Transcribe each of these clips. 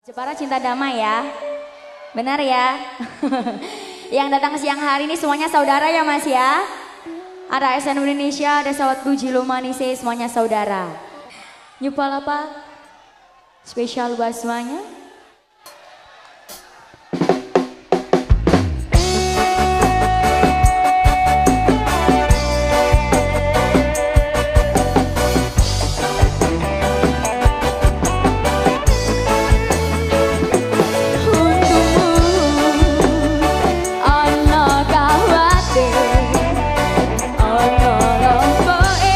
Jepara cinta damai ya. Benar ya? Yang datang siang hari ini semuanya saudara ya Mas ya. Ada SN Indonesia, ada Sawat Bujilo Manise, semuanya saudara. Nyupalapa spesial buat semuanya.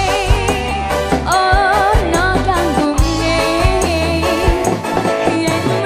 Yeah.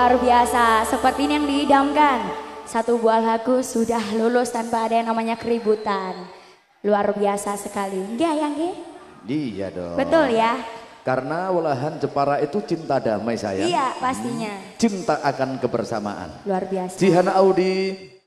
luar biasa. Seperti ini yang diidamkan. Satu buah lagu sudah lulus tanpa ada yang namanya keributan. Luar biasa sekali. Enggak ya, Nggih? Iya dong. Betul ya? Karena olahan Jepara itu cinta damai sayang. Iya, pastinya. Cinta akan kebersamaan. Luar biasa. Jihana Audi.